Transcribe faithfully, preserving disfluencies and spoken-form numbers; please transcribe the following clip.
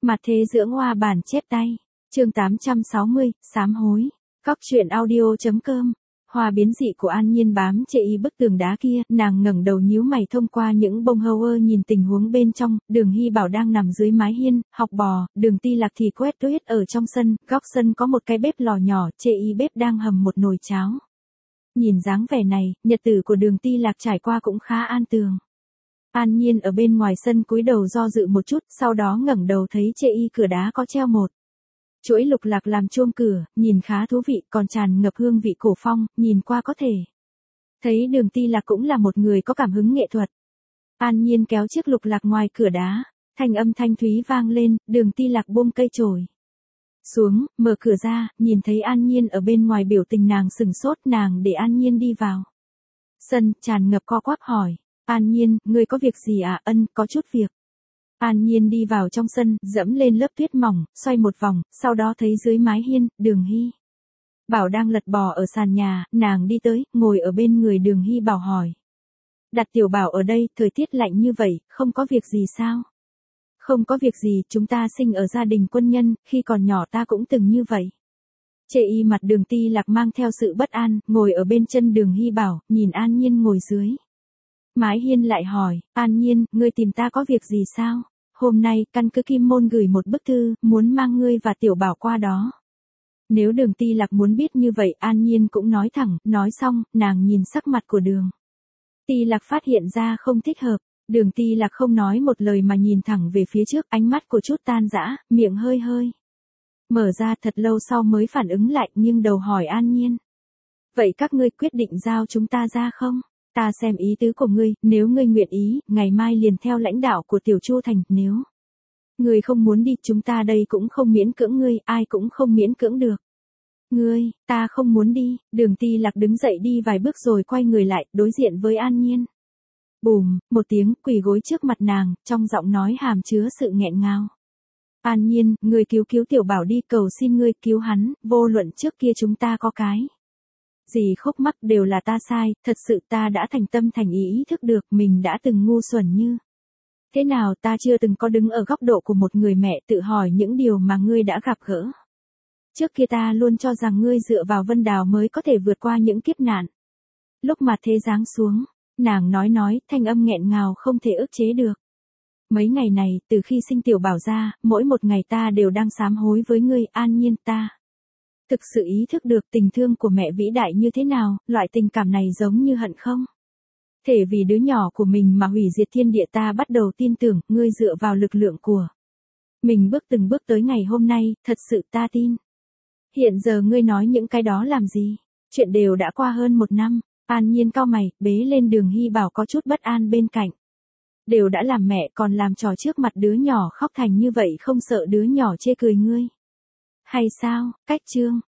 Mặt thế dưỡng hoa bản chép tay. Chương tám trăm sáu mươi, sám hối. Cóc truyện audio chấm com. Hoa biến dị của An Nhiên bám chệ y bức tường đá kia, nàng ngẩng đầu nhíu mày thông qua những bông hâu ơ nhìn tình huống bên trong. Đường Hy Bảo đang nằm dưới mái hiên, học bò. Đường Ti Lạc thì quét tuyết ở trong sân, góc sân có một cái bếp lò nhỏ, chệ y bếp đang hầm một nồi cháo. Nhìn dáng vẻ này, nhật tử của Đường Ti Lạc trải qua cũng khá an tường. An Nhiên ở bên ngoài sân cúi đầu do dự một chút, sau đó ngẩng đầu thấy chệ y cửa đá có treo một chuỗi lục lạc làm chuông cửa, nhìn khá thú vị, còn tràn ngập hương vị cổ phong, nhìn qua có thể thấy Đường Ti Lạc cũng là một người có cảm hứng nghệ thuật. An Nhiên kéo chiếc lục lạc ngoài cửa đá, thanh âm thanh thúy vang lên, Đường Ti Lạc buông cây chổi xuống, mở cửa ra, nhìn thấy An Nhiên ở bên ngoài biểu tình nàng sừng sốt, nàng để An Nhiên đi vào sân, tràn ngập co quắp hỏi, An Nhiên, ngươi có việc gì à? Ân, có chút việc. An Nhiên đi vào trong sân, dẫm lên lớp tuyết mỏng, xoay một vòng, sau đó thấy dưới mái hiên, Đường Hy Bảo đang lật bò ở sàn nhà, nàng đi tới, ngồi ở bên người Đường Hy Bảo hỏi. Đặt Tiểu Bảo ở đây, thời tiết lạnh như vậy, không có việc gì sao? Không có việc gì, chúng ta sinh ở gia đình quân nhân, khi còn nhỏ ta cũng từng như vậy. Chệ y mặt Đường Ti Lạc mang theo sự bất an, ngồi ở bên chân Đường Hy Bảo, nhìn An Nhiên ngồi dưới mái hiên lại hỏi, An Nhiên, ngươi tìm ta có việc gì sao? Hôm nay, căn cứ Kim Môn gửi một bức thư, muốn mang ngươi và Tiểu Bảo qua đó. Nếu Đường Ti Lạc muốn biết như vậy, An Nhiên cũng nói thẳng, nói xong, nàng nhìn sắc mặt của Đường Ti Lạc phát hiện ra không thích hợp. Đường Ti Lạc không nói một lời mà nhìn thẳng về phía trước, ánh mắt của chút tan rã, miệng hơi hơi mở ra, thật lâu sau mới phản ứng lại, nghiêng đầu hỏi An Nhiên. Vậy các ngươi quyết định giao chúng ta ra không? Ta xem ý tứ của ngươi, nếu ngươi nguyện ý, ngày mai liền theo lãnh đạo của Tiểu Chu Thành, nếu ngươi không muốn đi, chúng ta đây cũng không miễn cưỡng ngươi, ai cũng không miễn cưỡng được. Ngươi, ta không muốn đi. Đường Ti Lạc đứng dậy đi vài bước rồi quay người lại, đối diện với An Nhiên. Bùm, một tiếng, quỳ gối trước mặt nàng, trong giọng nói hàm chứa sự nghẹn ngào. An Nhiên, ngươi cứu cứu Tiểu Bảo đi, cầu xin ngươi cứu hắn, vô luận trước kia chúng ta có cái gì khúc mắc đều là ta sai, thật sự ta đã thành tâm thành ý ý thức được mình đã từng ngu xuẩn như thế nào, ta chưa từng có đứng ở góc độ của một người mẹ tự hỏi những điều mà ngươi đã gặp gỡ. Trước kia ta luôn cho rằng ngươi dựa vào Vân Đào mới có thể vượt qua những kiếp nạn. Lúc mà thế giáng xuống, nàng nói nói, thanh âm nghẹn ngào không thể ức chế được. Mấy ngày này, từ khi sinh Tiểu Bảo ra, mỗi một ngày ta đều đang sám hối với ngươi, An Nhiên, ta thực sự ý thức được tình thương của mẹ vĩ đại như thế nào, loại tình cảm này giống như hận không thể vì đứa nhỏ của mình mà hủy diệt thiên địa. Ta bắt đầu tin tưởng, ngươi dựa vào lực lượng của mình bước từng bước tới ngày hôm nay, thật sự ta tin. Hiện giờ ngươi nói những cái đó làm gì? Chuyện đều đã qua hơn một năm. An Nhiên cau mày, bế lên Đường Hy Bảo có chút bất an bên cạnh. Đều đã làm mẹ còn làm trò trước mặt đứa nhỏ khóc thành như vậy, không sợ đứa nhỏ chê cười ngươi hay sao? Cách chương